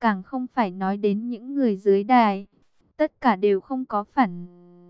càng không phải nói đến những người dưới đài. Tất cả đều không có phản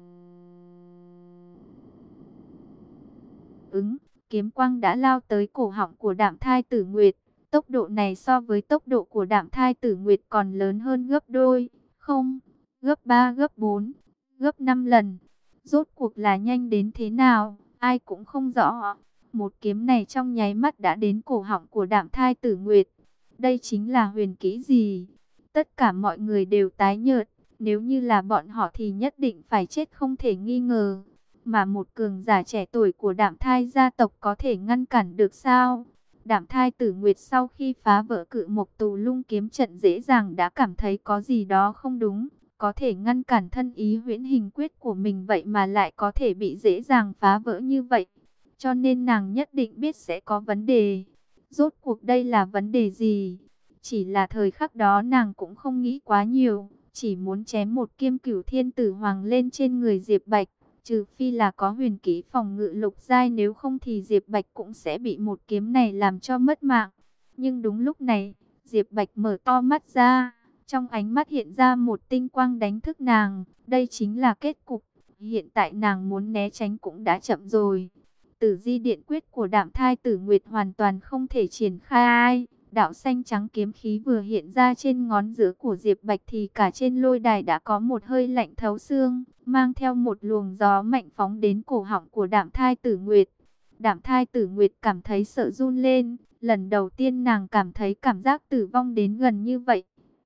ứng. Kiếm quang đã lao tới cổ họng của Đạm Thai Tử Nguyệt. Tốc độ này so với tốc độ của Đạm Thai Tử Nguyệt còn lớn hơn gấp đôi, không, gấp 3, gấp 4, gấp 5 lần. Rốt cuộc là nhanh đến thế nào, ai cũng không rõ. Một kiếm này trong nháy mắt đã đến cổ họng của Đạm Thai Tử Nguyệt. Đây chính là huyền kỹ gì? Tất cả mọi người đều tái nhợt, nếu như là bọn họ thì nhất định phải chết không thể nghi ngờ. Mà một cường giả trẻ tuổi của Đạm Thai gia tộc có thể ngăn cản được sao? Đạm Thai Tử Nguyệt sau khi phá vỡ Cự Mộc Tù Lung kiếm trận dễ dàng đã cảm thấy có gì đó không đúng. Có thể ngăn cản thân ý huyễn hình quyết của mình vậy mà lại có thể bị dễ dàng phá vỡ như vậy. Cho nên nàng nhất định biết sẽ có vấn đề. Rốt cuộc đây là vấn đề gì? Chỉ là thời khắc đó nàng cũng không nghĩ quá nhiều. Chỉ muốn chém một kiêm Cửu Thiên Tử Hoàng lên trên người Diệp Bạch. Trừ phi là có huyền kỹ phòng ngự lục giai, nếu không thì Diệp Bạch cũng sẽ bị một kiếm này làm cho mất mạng. Nhưng đúng lúc này, Diệp Bạch mở to mắt ra, trong ánh mắt hiện ra một tinh quang đánh thức nàng. Đây chính là kết cục, hiện tại nàng muốn né tránh cũng đã chậm rồi. Tử Di Điện Quyết của Đạm Thai Tử Nguyệt hoàn toàn không thể triển khai. Đạo xanh trắng kiếm khí vừa hiện ra trên ngón giữa của Diệp Bạch thì cả trên lôi đài đã có một hơi lạnh thấu xương, mang theo một luồng gió mạnh phóng đến cổ họng của Đạm Thai Tử Nguyệt. Đạm Thai Tử Nguyệt cảm thấy sợ run lên, lần đầu tiên nàng cảm thấy cảm giác tử vong đến gần như vậy.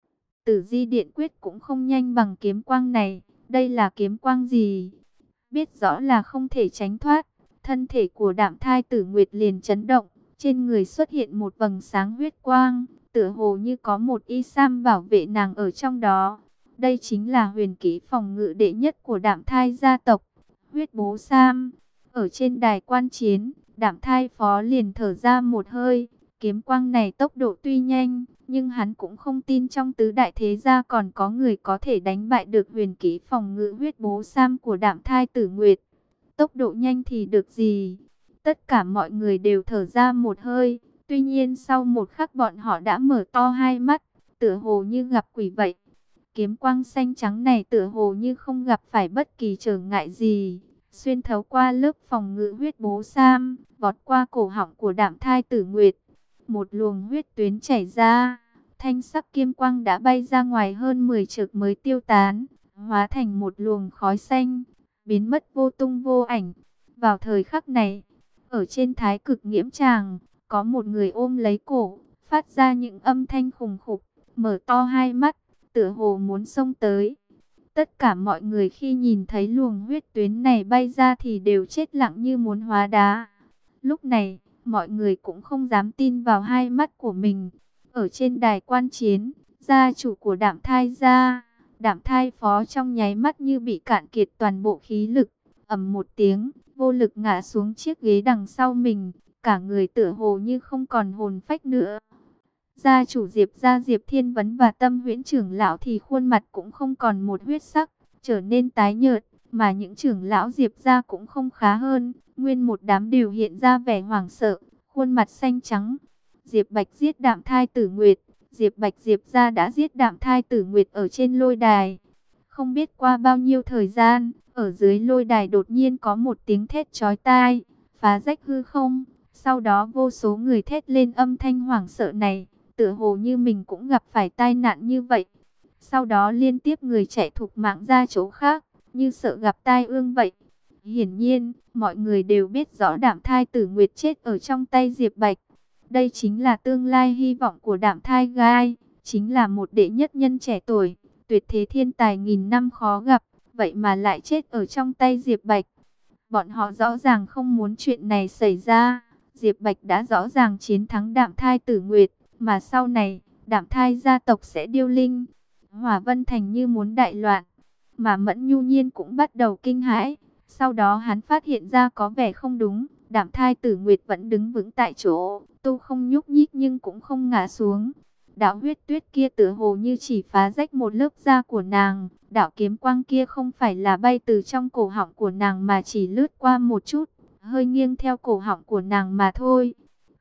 Tử Di Điện Quyết cũng không nhanh bằng kiếm quang này, đây là kiếm quang gì? Biết rõ là không thể tránh thoát, thân thể của Đạm Thai Tử Nguyệt liền chấn động. Trên người xuất hiện một vầng sáng huyết quang, tựa hồ như có một y sam bảo vệ nàng ở trong đó. Đây chính là huyền kỹ phòng ngự đệ nhất của Đạm Thai gia tộc, huyết bố sam. Ở trên đài quan chiến, Đạm Thai phó liền thở ra một hơi. Kiếm quang này tốc độ tuy nhanh, nhưng hắn cũng không tin trong tứ đại thế gia còn có người có thể đánh bại được huyền kỹ phòng ngự huyết bố sam của Đạm Thai Tử Nguyệt. Tốc độ nhanh thì được gì? Tất cả mọi người đều thở ra một hơi. Tuy nhiên sau một khắc bọn họ đã mở to hai mắt, tựa hồ như gặp quỷ vậy. Kiếm quang xanh trắng này tựa hồ như không gặp phải bất kỳ trở ngại gì. Xuyên thấu qua lớp phòng ngự huyết bố sam, vọt qua cổ họng của Đạm Thai Tử Nguyệt. Một luồng huyết tuyến chảy ra, thanh sắc kiếm quang đã bay ra ngoài hơn 10 trượng mới tiêu tán, hóa thành một luồng khói xanh, biến mất vô tung vô ảnh. Vào thời khắc này, ở trên Thái Cực Nghiễm Tràng, có một người ôm lấy cổ, phát ra những âm thanh khủng khục, mở to hai mắt, tựa hồ muốn xông tới. Tất cả mọi người khi nhìn thấy luồng huyết tuyến này bay ra thì đều chết lặng như muốn hóa đá. Lúc này, mọi người cũng không dám tin vào hai mắt của mình. Ở trên đài quan chiến, gia chủ của Đạm Thai gia, Đạm Thai phó trong nháy mắt như bị cạn kiệt toàn bộ khí lực, ầm một tiếng, vô lực ngã xuống chiếc ghế đằng sau mình, cả người tựa hồ như không còn hồn phách nữa. Gia chủ Diệp gia Diệp Thiên Vấn và Tâm Huyễn trưởng lão thì khuôn mặt cũng không còn một huyết sắc, trở nên tái nhợt, mà những trưởng lão Diệp gia cũng không khá hơn, nguyên một đám đều hiện ra vẻ hoảng sợ, khuôn mặt xanh trắng. Diệp Bạch giết Đạm Thai Tử Nguyệt, Diệp Bạch Diệp gia đã giết Đạm Thai Tử Nguyệt ở trên lôi đài. Không biết qua bao nhiêu thời gian, ở dưới lôi đài đột nhiên có một tiếng thét chói tai, phá rách hư không. Sau đó vô số người thét lên âm thanh hoảng sợ này, tựa hồ như mình cũng gặp phải tai nạn như vậy. Sau đó liên tiếp người chạy thục mạng ra chỗ khác, như sợ gặp tai ương vậy. Hiển nhiên, mọi người đều biết rõ Đạm Thai Tử Nguyệt chết ở trong tay Diệp Bạch. Đây chính là tương lai hy vọng của Đạm Thai Gai, chính là một đệ nhất nhân trẻ tuổi, tuyệt thế thiên tài nghìn năm khó gặp, vậy mà lại chết ở trong tay Diệp Bạch. Bọn họ rõ ràng không muốn chuyện này xảy ra. Diệp Bạch đã rõ ràng chiến thắng Đạm Thai Tử Nguyệt, mà sau này, Đạm Thai gia tộc sẽ điêu linh. Hỏa Vân Thành như muốn đại loạn, mà Mẫn Nhu Nhiên cũng bắt đầu kinh hãi. Sau đó hắn phát hiện ra có vẻ không đúng, Đạm Thai Tử Nguyệt vẫn đứng vững tại chỗ, tu không nhúc nhích nhưng cũng không ngã xuống. Đạo huyết tuyết kia tựa hồ như chỉ phá rách một lớp da của nàng, đạo kiếm quang kia không phải là bay từ trong cổ họng của nàng mà chỉ lướt qua một chút, hơi nghiêng theo cổ họng của nàng mà thôi.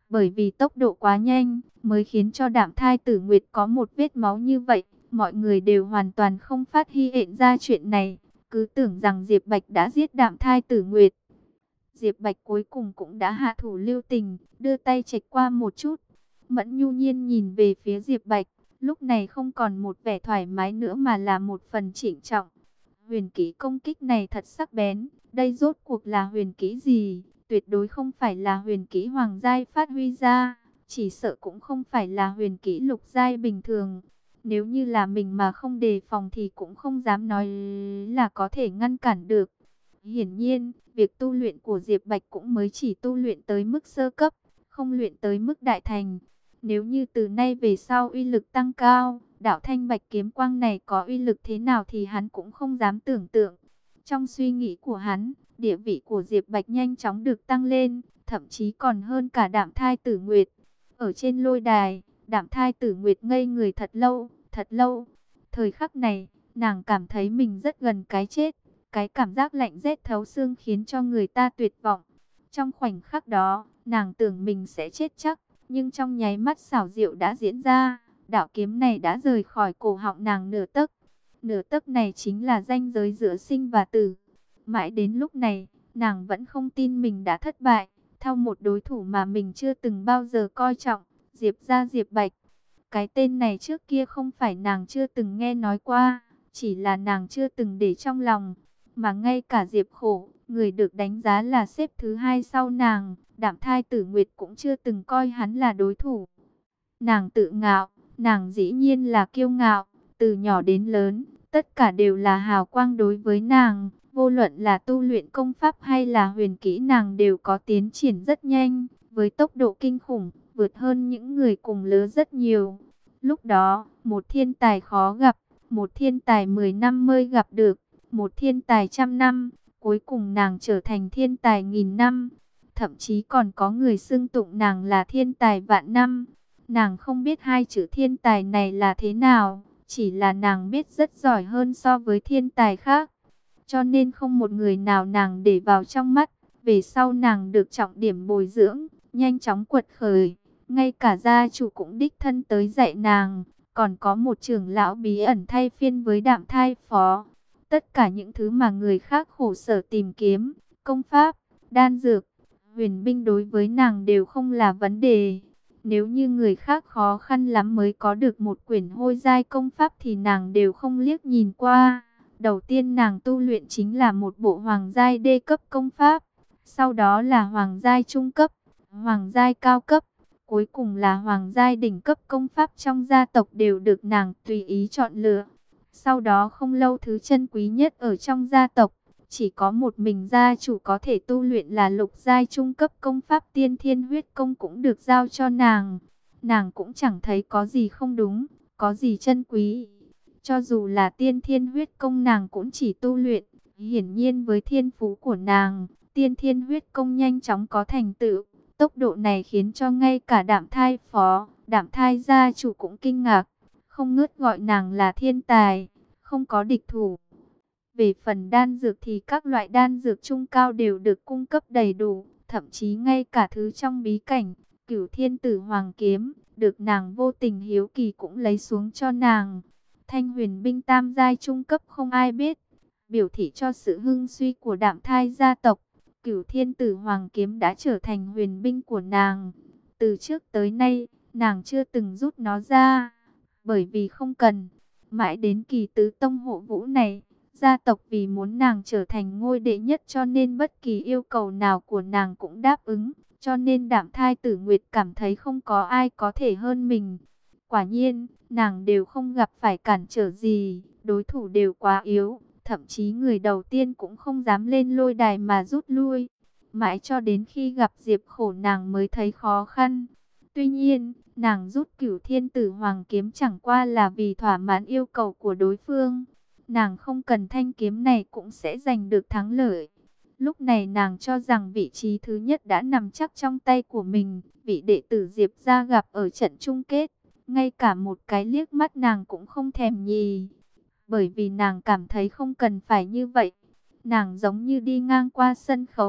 Bởi vì tốc độ quá nhanh, mới khiến cho Đạm Thai Tử Nguyệt có một vết máu như vậy. Mọi người đều hoàn toàn không phát hiện ra chuyện này, cứ tưởng rằng Diệp Bạch đã giết Đạm Thai Tử Nguyệt. Diệp Bạch cuối cùng cũng đã hạ thủ lưu tình, đưa tay chệch qua một chút. Mẫn Nhu Nhiên nhìn về phía Diệp Bạch, lúc này không còn một vẻ thoải mái nữa mà là một phần trịnh trọng. Huyền kỹ công kích này thật sắc bén, đây rốt cuộc là huyền kỹ gì? Tuyệt đối không phải là huyền kỹ hoàng giai phát huy ra, chỉ sợ cũng không phải là huyền kỹ lục giai bình thường. Nếu như là mình mà không đề phòng thì cũng không dám nói là có thể ngăn cản được. Hiển nhiên, việc tu luyện của Diệp Bạch cũng mới chỉ tu luyện tới mức sơ cấp, không luyện tới mức đại thành. Nếu như từ nay về sau uy lực tăng cao, đạo thanh bạch kiếm quang này có uy lực thế nào thì hắn cũng không dám tưởng tượng. Trong suy nghĩ của hắn, địa vị của Diệp Bạch nhanh chóng được tăng lên, thậm chí còn hơn cả Đạm Thai Tử Nguyệt. Ở trên lôi đài, Đạm Thai Tử Nguyệt ngây người thật lâu, thật lâu. Thời khắc này, nàng cảm thấy mình rất gần cái chết. Cái cảm giác lạnh rét thấu xương khiến cho người ta tuyệt vọng. Trong khoảnh khắc đó, nàng tưởng mình sẽ chết chắc, nhưng trong nháy mắt xảo diệu đã diễn ra, đạo kiếm này đã rời khỏi cổ họng nàng nửa tấc. Nửa tấc này chính là ranh giới giữa sinh và tử. Mãi đến lúc này, nàng vẫn không tin mình đã thất bại, theo một đối thủ mà mình chưa từng bao giờ coi trọng, Diệp gia Diệp Bạch. Cái tên này trước kia không phải nàng chưa từng nghe nói qua, chỉ là nàng chưa từng để trong lòng. Mà ngay cả Diệp Khổ, người được đánh giá là xếp thứ hai sau nàng, Đạm Thai Tử Nguyệt cũng chưa từng coi hắn là đối thủ. Nàng tự ngạo, nàng dĩ nhiên là kiêu ngạo, từ nhỏ đến lớn, tất cả đều là hào quang đối với nàng. Vô luận là tu luyện công pháp hay là huyền kỹ nàng đều có tiến triển rất nhanh, với tốc độ kinh khủng, vượt hơn những người cùng lứa rất nhiều. Lúc đó, một thiên tài khó gặp, một thiên tài 10 năm mới gặp được, một thiên tài trăm năm, cuối cùng nàng trở thành thiên tài nghìn năm. Thậm chí còn có người xưng tụng nàng là thiên tài vạn năm. Nàng không biết hai chữ thiên tài này là thế nào, chỉ là nàng biết rất giỏi hơn so với thiên tài khác. Cho nên không một người nào nàng để vào trong mắt. Về sau nàng được trọng điểm bồi dưỡng, nhanh chóng quật khởi. Ngay cả gia chủ cũng đích thân tới dạy nàng. Còn có một trưởng lão bí ẩn thay phiên với Đạm Thai phó. Tất cả những thứ mà người khác khổ sở tìm kiếm, công pháp, đan dược, huyền binh đối với nàng đều không là vấn đề. Nếu như người khác khó khăn lắm mới có được một quyển hôi giai công pháp thì nàng đều không liếc nhìn qua. Đầu tiên nàng tu luyện chính là một bộ hoàng giai đê cấp công pháp, sau đó là hoàng giai trung cấp, hoàng giai cao cấp, cuối cùng là hoàng giai đỉnh cấp công pháp trong gia tộc đều được nàng tùy ý chọn lựa. Sau đó không lâu thứ chân quý nhất ở trong gia tộc, chỉ có một mình gia chủ có thể tu luyện là lục giai trung cấp công pháp tiên thiên huyết công cũng được giao cho nàng. Nàng cũng chẳng thấy có gì không đúng, có gì chân quý. Cho dù là tiên thiên huyết công nàng cũng chỉ tu luyện. Hiển nhiên với thiên phú của nàng, tiên thiên huyết công nhanh chóng có thành tựu. Tốc độ này khiến cho ngay cả Đạm Thai phó, Đạm Thai gia chủ cũng kinh ngạc. Không ngớt gọi nàng là thiên tài, không có địch thủ. Về phần đan dược thì các loại đan dược trung cao đều được cung cấp đầy đủ. Thậm chí ngay cả thứ trong bí cảnh, Cửu Thiên Tử Hoàng Kiếm, được nàng vô tình hiếu kỳ cũng lấy xuống cho nàng. Thanh huyền binh tam giai trung cấp không ai biết, biểu thị cho sự hưng suy của Đạm Thai gia tộc. Cửu Thiên Tử Hoàng Kiếm đã trở thành huyền binh của nàng. Từ trước tới nay, nàng chưa từng rút nó ra, bởi vì không cần. Mãi đến kỳ tứ tông hộ vũ này, gia tộc vì muốn nàng trở thành ngôi đệ nhất cho nên bất kỳ yêu cầu nào của nàng cũng đáp ứng. Cho nên Đạm Thai Tử Nguyệt cảm thấy không có ai có thể hơn mình. Quả nhiên, nàng đều không gặp phải cản trở gì, đối thủ đều quá yếu. Thậm chí người đầu tiên cũng không dám lên lôi đài mà rút lui. Mãi cho đến khi gặp Diệp Khổ nàng mới thấy khó khăn. Tuy nhiên, nàng rút Cửu Thiên Tử Hoàng Kiếm chẳng qua là vì thỏa mãn yêu cầu của đối phương. Nàng không cần thanh kiếm này cũng sẽ giành được thắng lợi. Lúc này nàng cho rằng vị trí thứ nhất đã nằm chắc trong tay của mình. Vị đệ tử Diệp gia gặp ở trận chung kết, ngay cả một cái liếc mắt nàng cũng không thèm nhì. Bởi vì nàng cảm thấy không cần phải như vậy. Nàng giống như đi ngang qua sân khấu,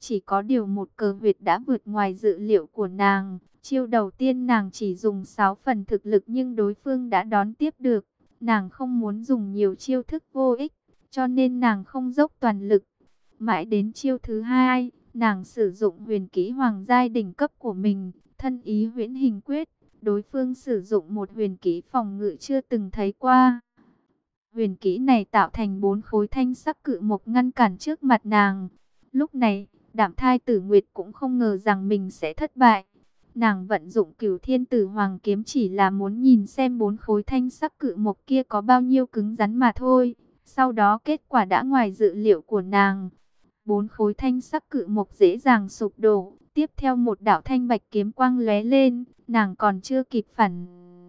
Chỉ có điều một cờ huyệt đã vượt ngoài dự liệu của nàng. Chiêu đầu tiên nàng chỉ dùng 6 phần thực lực nhưng đối phương đã đón tiếp được. Nàng không muốn dùng nhiều chiêu thức vô ích, cho nên nàng không dốc toàn lực. Mãi đến chiêu thứ hai, nàng sử dụng huyền kỹ hoàng giai đỉnh cấp của mình, thân ý huyễn hình quyết. Đối phương sử dụng một huyền kỹ phòng ngự chưa từng thấy qua. Huyền kỹ này tạo thành 4 khối thanh sắc cự mộc ngăn cản trước mặt nàng. Lúc này, Đạm Thai Tử Nguyệt cũng không ngờ rằng mình sẽ thất bại. Nàng vận dụng Cửu Thiên Tử Hoàng kiếm chỉ là muốn nhìn xem 4 khối thanh sắc cự mộc kia có bao nhiêu cứng rắn mà thôi. Sau đó kết quả đã ngoài dự liệu của nàng. 4 khối thanh sắc cự mộc dễ dàng sụp đổ. Tiếp theo một đạo thanh bạch kiếm quang lóe lên, nàng còn chưa kịp phản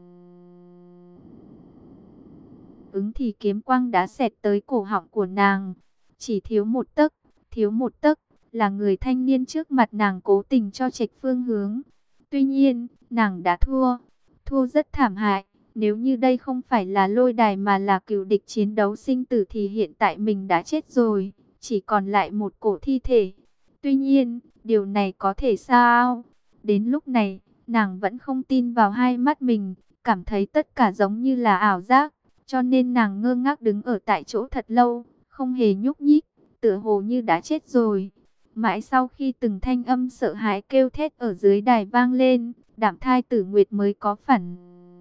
ứng thì kiếm quang đã xẹt tới cổ họng của nàng. Chỉ thiếu một tấc, là người thanh niên trước mặt nàng cố tình cho chệch phương hướng. Tuy nhiên, nàng đã thua rất thảm hại. Nếu như đây không phải là lôi đài mà là cừu địch chiến đấu sinh tử thì hiện tại mình đã chết rồi, chỉ còn lại một cổ thi thể. Tuy nhiên, điều này có thể sao? Đến lúc này, nàng vẫn không tin vào hai mắt mình, cảm thấy tất cả giống như là ảo giác. Cho nên nàng ngơ ngác đứng ở tại chỗ thật lâu, không hề nhúc nhích, tựa hồ như đã chết rồi. Mãi sau khi từng thanh âm sợ hãi kêu thét ở dưới đài vang lên, Đạm Thai Tử Nguyệt mới có phản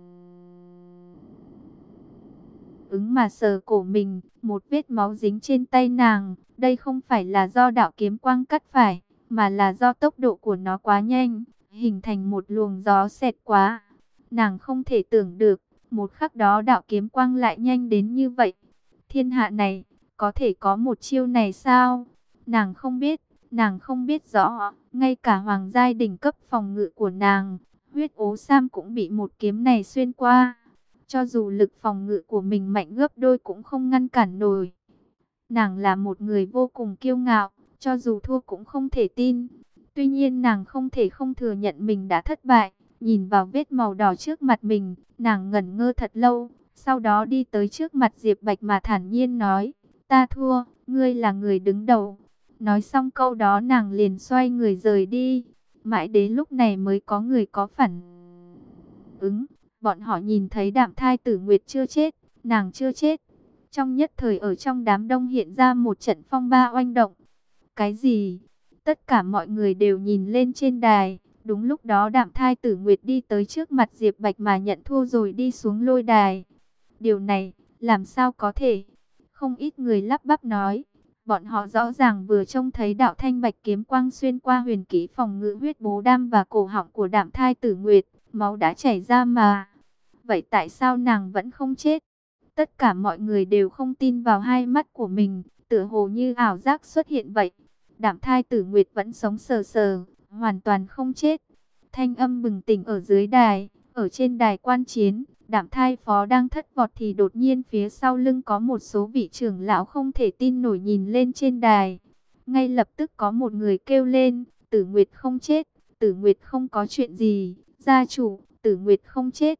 ứng mà sờ cổ mình, một vết máu dính trên tay nàng. Đây không phải là do đạo kiếm quang cắt phải, mà là do tốc độ của nó quá nhanh, hình thành một luồng gió xẹt qua. Nàng không thể tưởng được, một khắc đó đạo kiếm quang lại nhanh đến như vậy. Thiên hạ này, có thể có một chiêu này sao? Nàng không biết rõ, ngay cả hoàng giai đỉnh cấp phòng ngự của nàng, huyết ố sam cũng bị một kiếm này xuyên qua. Cho dù lực phòng ngự của mình mạnh gấp đôi cũng không ngăn cản nổi. Nàng là một người vô cùng kiêu ngạo, cho dù thua cũng không thể tin. Tuy nhiên nàng không thể không thừa nhận mình đã thất bại. Nhìn vào vết màu đỏ trước mặt mình, nàng ngẩn ngơ thật lâu, sau đó đi tới trước mặt Diệp Bạch mà thản nhiên nói, ta thua, ngươi là người đứng đầu. Nói xong câu đó nàng liền xoay người rời đi. Mãi đến lúc này mới có người có phản ứng. Bọn họ nhìn thấy Đạm Thai Tử Nguyệt chưa chết, nàng chưa chết. Trong nhất thời ở trong đám đông hiện ra một trận phong ba oanh động. Cái gì? Tất cả mọi người đều nhìn lên trên đài. Đúng lúc đó Đạm Thai Tử Nguyệt đi tới trước mặt Diệp Bạch mà nhận thua rồi đi xuống lôi đài. Điều này, làm sao có thể? Không ít người lắp bắp nói. Bọn họ rõ ràng vừa trông thấy đạo thanh bạch kiếm quang xuyên qua huyền kỹ phòng ngự huyết bố đam và cổ họng của Đạm Thai Tử Nguyệt. Máu đã chảy ra mà. Vậy tại sao nàng vẫn không chết? Tất cả mọi người đều không tin vào hai mắt của mình, tựa hồ như ảo giác xuất hiện vậy. Đạm Thai Tử Nguyệt vẫn sống sờ sờ, hoàn toàn không chết. Thanh âm bừng tỉnh ở dưới đài, ở trên đài quan chiến, Đạm Thai Phó đang thất vọt thì đột nhiên phía sau lưng có một số vị trưởng lão không thể tin nổi nhìn lên trên đài. Ngay lập tức có một người kêu lên, Tử Nguyệt không chết, Tử Nguyệt không có chuyện gì, gia chủ, Tử Nguyệt không chết.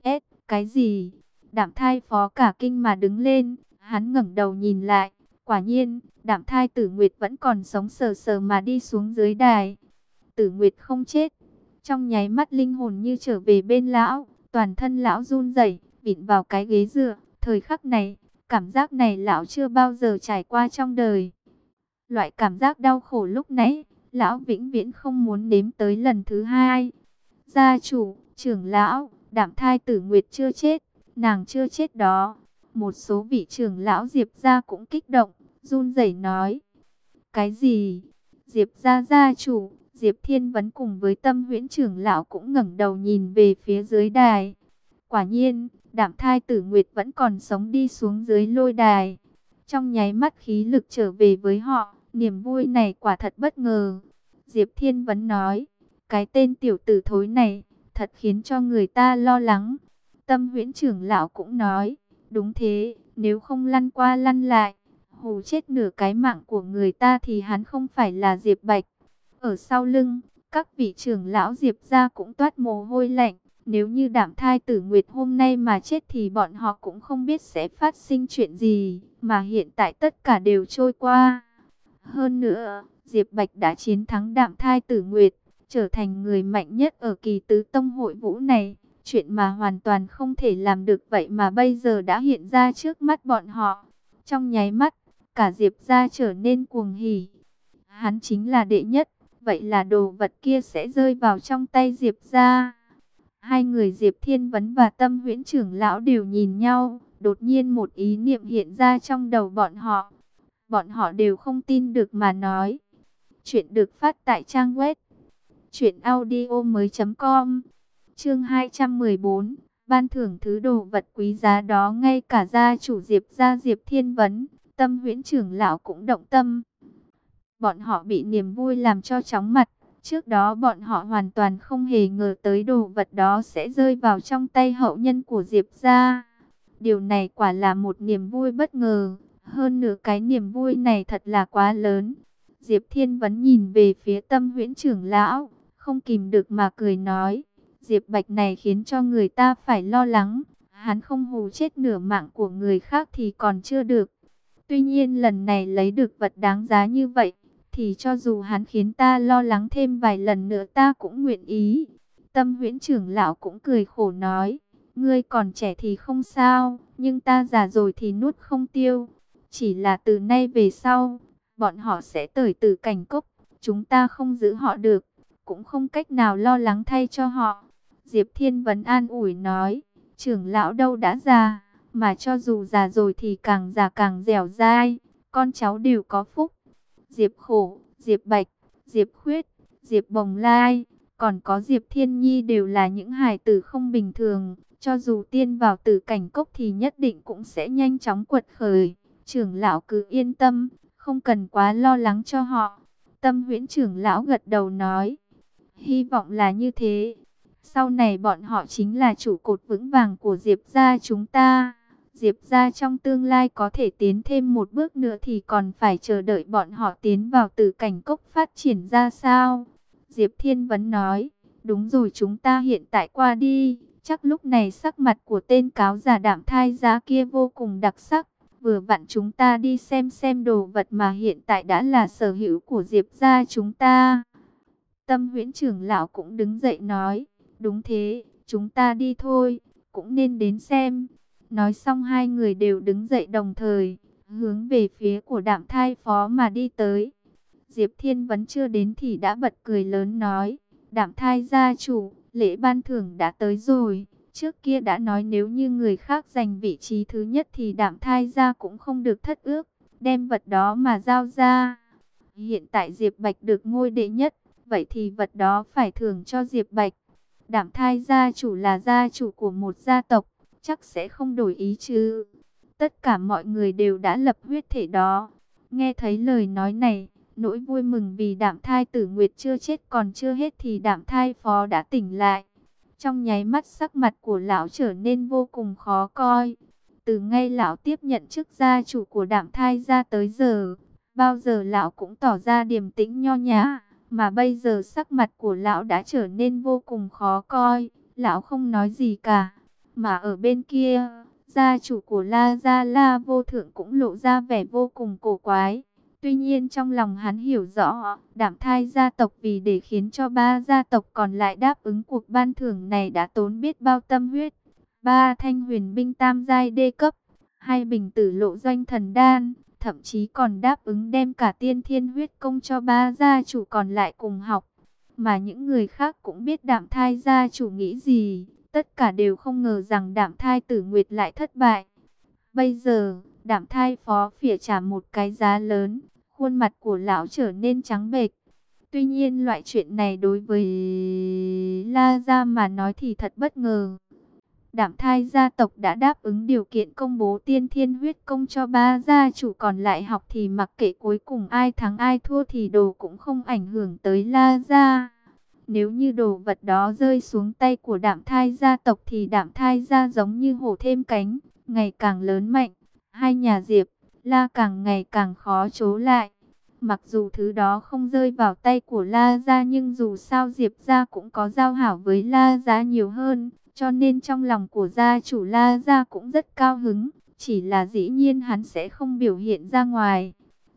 Cái gì? Đạm Thai Phó cả kinh mà đứng lên, hắn ngẩng đầu nhìn lại, quả nhiên, Đạm Thai Tử Nguyệt vẫn còn sống sờ sờ mà đi xuống dưới đài. Tử Nguyệt không chết. Trong nháy mắt linh hồn như trở về bên lão, toàn thân lão run rẩy, vịn vào cái ghế dựa. Thời khắc này, cảm giác này lão chưa bao giờ trải qua trong đời. Loại cảm giác đau khổ lúc nãy, lão vĩnh viễn không muốn nếm tới lần thứ hai. Gia chủ, trưởng lão, Đạm Thai Tử Nguyệt chưa chết, nàng chưa chết đó. Một số vị trưởng lão Diệp gia cũng kích động, run rẩy nói. Cái gì? Diệp gia gia chủ, Diệp Thiên Vấn cùng với Tâm Huyễn trưởng lão cũng ngẩng đầu nhìn về phía dưới đài. Quả nhiên, Đạm Thai Tử Nguyệt vẫn còn sống đi xuống dưới lôi đài. Trong nháy mắt khí lực trở về với họ, niềm vui này quả thật bất ngờ. Diệp Thiên Vấn nói, cái tên tiểu tử thối này, thật khiến cho người ta lo lắng. Tâm Huyễn trưởng lão cũng nói, đúng thế, nếu không lăn qua lăn lại, hù chết nửa cái mạng của người ta thì hắn không phải là Diệp Bạch. Ở sau lưng, các vị trưởng lão Diệp gia cũng toát mồ hôi lạnh. Nếu như Đạm Thai Tử Nguyệt hôm nay mà chết thì bọn họ cũng không biết sẽ phát sinh chuyện gì, mà hiện tại tất cả đều trôi qua. Hơn nữa, Diệp Bạch đã chiến thắng Đạm Thai Tử Nguyệt, trở thành người mạnh nhất ở kỳ tứ tông hội vũ này. Chuyện mà hoàn toàn không thể làm được vậy mà bây giờ đã hiện ra trước mắt bọn họ. Trong nháy mắt, cả Diệp gia trở nên cuồng hỉ. Hắn chính là đệ nhất, vậy là đồ vật kia sẽ rơi vào trong tay Diệp gia. Hai người Diệp Thiên Vấn và Tâm Huyễn trưởng lão đều nhìn nhau, đột nhiên một ý niệm hiện ra trong đầu bọn họ. Bọn họ đều không tin được mà nói. Chuyện được phát tại trang web truyệnaudiomoi.com. Chương 214, ban thưởng thứ đồ vật quý giá đó, ngay cả gia chủ Diệp gia Diệp Thiên Vấn, Tâm Huyễn trưởng lão cũng động tâm. Bọn họ bị niềm vui làm cho chóng mặt. Trước đó bọn họ hoàn toàn không hề ngờ tới đồ vật đó sẽ rơi vào trong tay hậu nhân của Diệp gia. Điều này quả là một niềm vui bất ngờ. Hơn nữa cái niềm vui này thật là quá lớn. Diệp Thiên Vấn nhìn về phía Tâm Huyễn trưởng lão, không kìm được mà cười nói. Diệp Bạch này khiến cho người ta phải lo lắng. Hắn không hù chết nửa mạng của người khác thì còn chưa được. Tuy nhiên lần này lấy được vật đáng giá như vậy, thì cho dù hắn khiến ta lo lắng thêm vài lần nữa ta cũng nguyện ý. Tâm Huyễn trưởng lão cũng cười khổ nói. Ngươi còn trẻ thì không sao, nhưng ta già rồi thì nuốt không tiêu. Chỉ là từ nay về sau, bọn họ sẽ tởi tử cảnh cốc. Chúng ta không giữ họ được, cũng không cách nào lo lắng thay cho họ. Diệp Thiên Vấn an ủi nói. Trưởng lão đâu đã già, mà cho dù già rồi thì càng già càng dẻo dai. Con cháu đều có phúc. Diệp Khổ, Diệp Bạch, Diệp Khuyết, Diệp Bồng Lai, còn có Diệp Thiên Nhi đều là những hài tử không bình thường. Cho dù tiên vào tử cảnh cốc thì nhất định cũng sẽ nhanh chóng quật khởi. Trưởng lão cứ yên tâm, không cần quá lo lắng cho họ. Tâm Huyễn trưởng lão gật đầu nói. Hy vọng là như thế. Sau này bọn họ chính là trụ cột vững vàng của Diệp gia chúng ta. Diệp gia trong tương lai có thể tiến thêm một bước nữa thì còn phải chờ đợi bọn họ tiến vào tử cảnh cốc phát triển ra sao. Diệp Thiên Vấn nói. Đúng rồi, chúng ta hiện tại qua đi. Chắc lúc này sắc mặt của tên cáo già Đạm Thai giá kia vô cùng đặc sắc. Vừa vặn chúng ta đi xem đồ vật mà hiện tại đã là sở hữu của Diệp gia chúng ta. Tâm Huyễn trưởng lão cũng đứng dậy nói. Đúng thế, chúng ta đi thôi, cũng nên đến xem. Nói xong hai người đều đứng dậy đồng thời, hướng về phía của Đạm Thai phó mà đi tới. Diệp Thiên Vấn chưa đến thì đã bật cười lớn nói. Đạm Thai gia chủ, lễ ban thưởng đã tới rồi. Trước kia đã nói nếu như người khác giành vị trí thứ nhất thì Đạm Thai gia cũng không được thất ước, đem vật đó mà giao ra. Hiện tại Diệp Bạch được ngôi đệ nhất, vậy thì vật đó phải thưởng cho Diệp Bạch. Đạm Thai gia chủ là gia chủ của một gia tộc, chắc sẽ không đổi ý chứ. Tất cả mọi người đều đã lập huyết thể đó. Nghe thấy lời nói này, nỗi vui mừng vì Đạm Thai Tử Nguyệt chưa chết còn chưa hết thì Đạm Thai phó đã tỉnh lại. Trong nháy mắt sắc mặt của lão trở nên vô cùng khó coi. Từ ngay lão tiếp nhận chức gia chủ của Đạm Thai gia tới giờ, bao giờ lão cũng tỏ ra điềm tĩnh nho nhã. Mà bây giờ sắc mặt của lão đã trở nên vô cùng khó coi. Lão không nói gì cả. Mà ở bên kia, gia chủ của La Gia La Vô Thượng cũng lộ ra vẻ vô cùng cổ quái. Tuy nhiên trong lòng hắn hiểu rõ, Đạm Thai gia tộc vì để khiến cho ba gia tộc còn lại đáp ứng cuộc ban thưởng này đã tốn biết bao tâm huyết. 3 thanh huyền binh tam giai đê cấp, 2 bình tử lộ doanh thần đan, thậm chí còn đáp ứng đem cả tiên thiên huyết công cho ba gia chủ còn lại cùng học. Mà những người khác cũng biết Đạm Thai gia chủ nghĩ gì, tất cả đều không ngờ rằng Đạm Thai Tử Nguyệt lại thất bại. Bây giờ, Đạm Thai phó phỉa trả một cái giá lớn, khuôn mặt của lão trở nên trắng bệch. Tuy nhiên loại chuyện này đối với La Gia mà nói thì thật bất ngờ. Đạm Thai gia tộc đã đáp ứng điều kiện công bố tiên thiên huyết công cho ba gia chủ còn lại học thì mặc kệ cuối cùng ai thắng ai thua thì đồ cũng không ảnh hưởng tới La Gia. Nếu như đồ vật đó rơi xuống tay của Đạm Thai gia tộc thì Đạm Thai gia giống như hổ thêm cánh, ngày càng lớn mạnh. Hai nhà Diệp, La càng ngày càng khó trố lại. Mặc dù thứ đó không rơi vào tay của La Gia nhưng dù sao Diệp Gia cũng có giao hảo với La Gia nhiều hơn. Cho nên trong lòng của gia chủ La Gia cũng rất cao hứng. Chỉ là dĩ nhiên hắn sẽ không biểu hiện ra ngoài.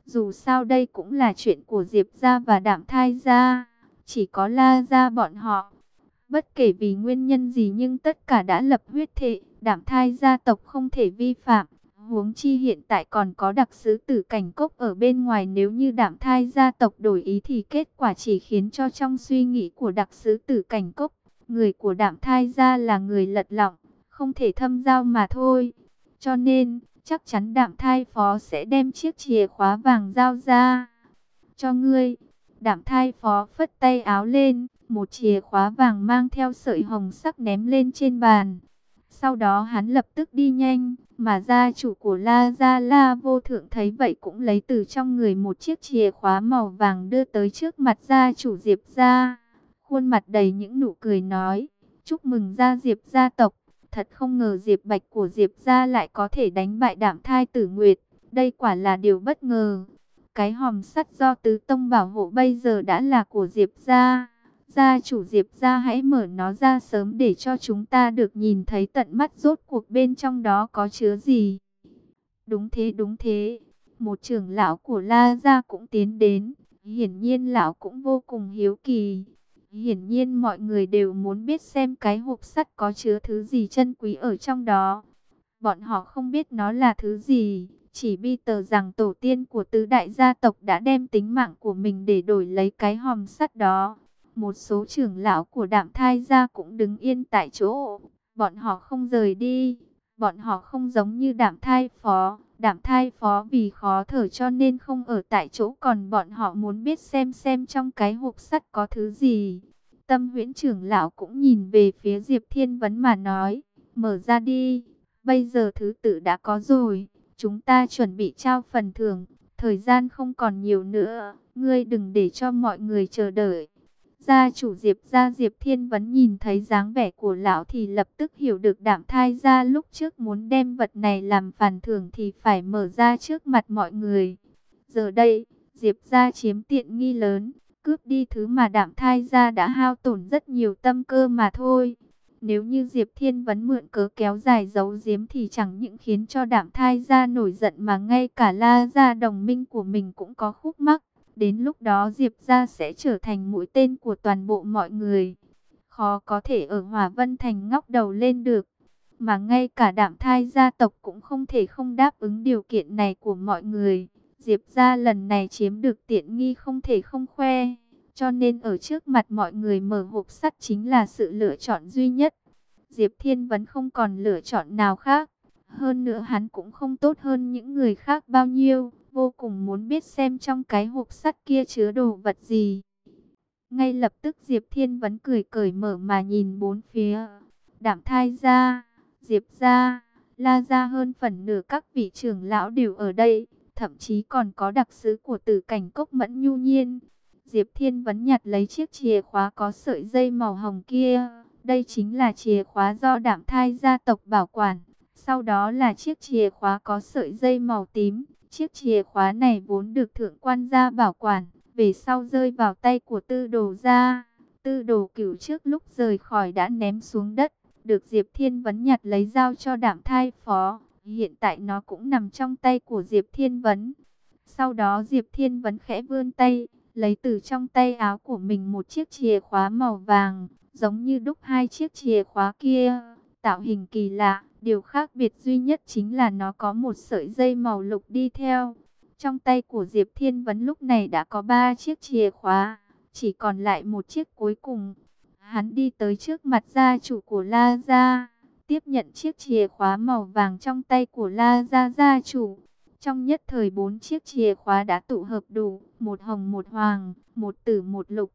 Dù sao đây cũng là chuyện của Diệp gia và Đạm Thai gia, chỉ có La gia bọn họ. Bất kể vì nguyên nhân gì nhưng tất cả đã lập huyết thệ, Đạm Thai gia tộc không thể vi phạm. Huống chi hiện tại còn có đặc sứ Tử Cảnh Cốc ở bên ngoài, nếu như Đạm Thai gia tộc đổi ý thì kết quả chỉ khiến cho trong suy nghĩ của đặc sứ Tử Cảnh Cốc, người của Đạm Thai gia là người lật lọng, không thể thâm giao mà thôi. Cho nên, chắc chắn Đạm Thai phó sẽ đem chiếc chìa khóa vàng giao ra cho ngươi. Đạm Thai phó phất tay áo lên, một chìa khóa vàng mang theo sợi hồng sắc ném lên trên bàn. Sau đó hắn lập tức đi nhanh, mà gia chủ của La Gia La Vô Thượng thấy vậy cũng lấy từ trong người một chiếc chìa khóa màu vàng đưa tới trước mặt gia chủ Diệp gia. Khuôn mặt đầy những nụ cười nói, chúc mừng gia Diệp gia tộc. Thật không ngờ Diệp Bạch của Diệp gia lại có thể đánh bại Đạm Thai Tử Nguyệt. Đây quả là điều bất ngờ. Cái hòm sắt do tứ tông bảo hộ bây giờ đã là của Diệp gia. Gia chủ Diệp gia hãy mở nó ra sớm để cho chúng ta được nhìn thấy tận mắt rốt cuộc bên trong đó có chứa gì. Đúng thế, đúng thế. Một trưởng lão của La gia cũng tiến đến. Hiển nhiên lão cũng vô cùng hiếu kỳ. Hiển nhiên mọi người đều muốn biết xem cái hộp sắt có chứa thứ gì chân quý ở trong đó. Bọn họ không biết nó là thứ gì, chỉ biết tờ rằng tổ tiên của tứ đại gia tộc đã đem tính mạng của mình để đổi lấy cái hòm sắt đó. Một số trưởng lão của Đạm Thai gia cũng đứng yên tại chỗ, bọn họ không rời đi. Bọn họ không giống như Đạm Thai phó. Đạm Thai phó vì khó thở cho nên không ở tại chỗ, còn bọn họ muốn biết xem trong cái hộp sắt có thứ gì. Tâm Huyễn trưởng lão cũng nhìn về phía Diệp Thiên Vấn mà nói, mở ra đi. Bây giờ thứ tự đã có rồi, chúng ta chuẩn bị trao phần thưởng, thời gian không còn nhiều nữa, ngươi đừng để cho mọi người chờ đợi. Gia chủ Diệp gia Diệp Thiên Vấn nhìn thấy dáng vẻ của lão thì lập tức hiểu được Đạm Thai gia lúc trước muốn đem vật này làm phần thưởng thì phải mở ra trước mặt mọi người. Giờ đây, Diệp gia chiếm tiện nghi lớn, cướp đi thứ mà Đạm Thai gia đã hao tổn rất nhiều tâm cơ mà thôi. Nếu như Diệp Thiên Vấn mượn cớ kéo dài giấu giếm thì chẳng những khiến cho Đạm Thai gia nổi giận mà ngay cả La gia đồng minh của mình cũng có khúc mắc. Đến lúc đó Diệp gia sẽ trở thành mũi tên của toàn bộ mọi người. Khó có thể ở Hỏa Vân Thành ngóc đầu lên được. Mà ngay cả Đạm Thai gia tộc cũng không thể không đáp ứng điều kiện này của mọi người. Diệp gia lần này chiếm được tiện nghi không thể không khoe. Cho nên ở trước mặt mọi người mở hộp sắt chính là sự lựa chọn duy nhất. Diệp Thiên Vấn không còn lựa chọn nào khác. Hơn nữa hắn cũng không tốt hơn những người khác bao nhiêu. Vô cùng muốn biết xem trong cái hộp sắt kia chứa đồ vật gì. Ngay lập tức Diệp Thiên Vấn cười cởi mở mà nhìn bốn phía. Đạm Thai gia, Diệp gia, La gia, hơn phần nửa các vị trưởng lão đều ở đây. Thậm chí còn có đặc sứ của Tử Cảnh Cốc Mẫn Nhu Nhiên. Diệp Thiên Vấn nhặt lấy chiếc chìa khóa có sợi dây màu hồng kia. Đây chính là chìa khóa do Đạm Thai gia tộc bảo quản. Sau đó là chiếc chìa khóa có sợi dây màu tím. Chiếc chìa khóa này vốn được thượng quan gia bảo quản, về sau rơi vào tay của Tư Đồ gia. Tư Đồ Cửu trước lúc rời khỏi đã ném xuống đất, được Diệp Thiên Vấn nhặt lấy giao cho Đạm Thai phó. Hiện tại nó cũng nằm trong tay của Diệp Thiên Vấn. Sau đó Diệp Thiên Vấn khẽ vươn tay, lấy từ trong tay áo của mình một chiếc chìa khóa màu vàng, giống như đúc hai chiếc chìa khóa kia, tạo hình kỳ lạ. Điều khác biệt duy nhất chính là nó có một sợi dây màu lục đi theo. Trong tay của Diệp Thiên Vấn lúc này đã có 3 chiếc chìa khóa, chỉ còn lại một chiếc cuối cùng. Hắn đi tới trước mặt gia chủ của La gia, tiếp nhận chiếc chìa khóa màu vàng trong tay của La gia gia chủ. Trong nhất thời 4 chiếc chìa khóa đã tụ hợp đủ, một hồng, một hoàng, một tử, một lục.